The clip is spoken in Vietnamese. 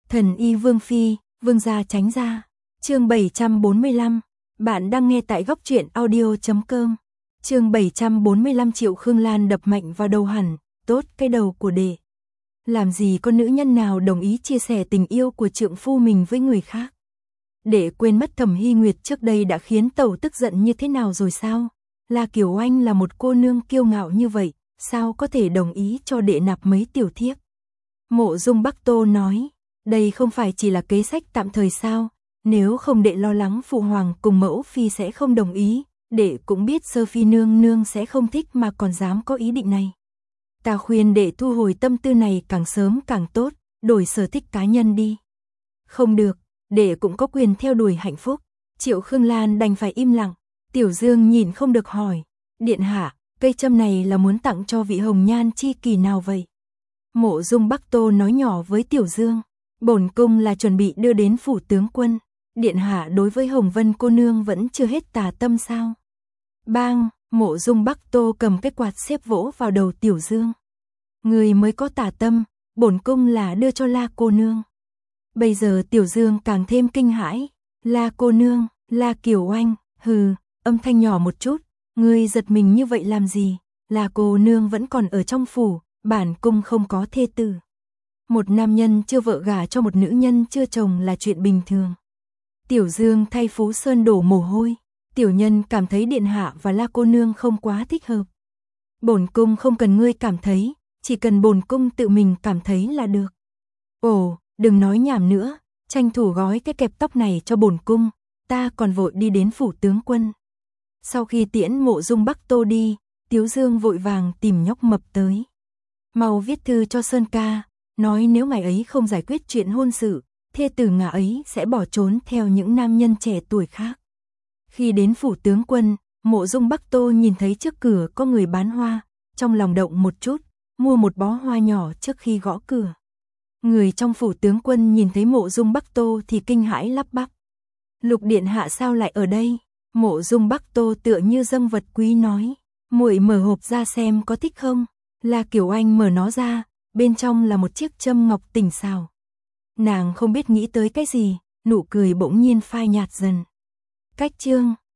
Thần y Vương Phi, Vương gia tránh ra. Chương 745. Bạn đang nghe tại góc truyện audio.com. Chương 745. Triệu Khương Lan đập mạnh vào đầu hẳn, tốt cái đầu của đệ. Làm gì có nữ nhân nào đồng ý chia sẻ tình yêu của trượng phu mình với người khác? Đệ quên mất Thẩm Hy Nguyệt trước đây đã khiến tẩu tức giận như thế nào rồi sao? La Kiều Anh là một cô nương kiêu ngạo như vậy, sao có thể đồng ý cho đệ nạp mấy tiểu thiếp? Mộ Dung Bắc Tô nói, đây không phải chỉ là kế sách tạm thời sao? Nếu không đệ lo lắng phụ hoàng cùng mẫu phi sẽ không đồng ý, đệ cũng biết sơ phi nương nương sẽ không thích mà còn dám có ý định này. Ta khuyên đệ thu hồi tâm tư này càng sớm càng tốt, đổi sở thích cá nhân đi. Không được, đệ cũng có quyền theo đuổi hạnh phúc. Triệu Khương Lan đành phải im lặng. Tiểu Dương nhìn không được hỏi, điện hạ, cây châm này là muốn tặng cho vị hồng nhan chi kỳ nào vậy? Mộ Dung Bắc Tô nói nhỏ với Tiểu Dương, bổn cung là chuẩn bị đưa đến phủ tướng quân. Điện hạ đối với Hồng Vân cô nương vẫn chưa hết tà tâm sao? Bang, Mộ Dung Bắc Tô cầm cái quạt xếp vỗ vào đầu Tiểu Dương. Người mới có tà tâm, bổn cung là đưa cho La cô nương. Bây giờ Tiểu Dương càng thêm kinh hãi, La cô nương, La Kiều Anh, hừ, âm thanh nhỏ một chút, ngươi giật mình như vậy làm gì? La cô nương vẫn còn ở trong phủ, bản cung không có thê tử. Một nam nhân chưa vợ gả cho một nữ nhân chưa chồng là chuyện bình thường. Tiểu Dương thay Phú Sơn đổ mồ hôi, tiểu nhân cảm thấy điện hạ và La cô nương không quá thích hợp. Bổn cung không cần ngươi cảm thấy, chỉ cần bổn cung tự mình cảm thấy là được. Ồ, đừng nói nhảm nữa, tranh thủ gói cái kẹp tóc này cho bổn cung, ta còn vội đi đến phủ tướng quân. Sau khi tiễn Mộ Dung Bắc Tô đi, Tiếu Dương vội vàng tìm nhóc mập tới. Mau viết thư cho Sơn ca, nói nếu ngài ấy không giải quyết chuyện hôn sự, thê tử ngài ấy sẽ bỏ trốn theo những nam nhân trẻ tuổi khác. Khi đến phủ tướng quân, Mộ Dung Bắc Tô nhìn thấy trước cửa có người bán hoa, trong lòng động một chút, mua một bó hoa nhỏ trước khi gõ cửa. Người trong phủ tướng quân nhìn thấy Mộ Dung Bắc Tô thì kinh hãi lắp bắp. Lục điện hạ sao lại ở đây? Mộ Dung Bắc Tô tựa như dâng vật quý nói, muội mở hộp ra xem có thích không? La Kiều Anh mở nó ra, bên trong là một chiếc châm ngọc tinh xảo. Nàng không biết nghĩ tới cái gì, nụ cười bỗng nhiên phai nhạt dần. Cách chương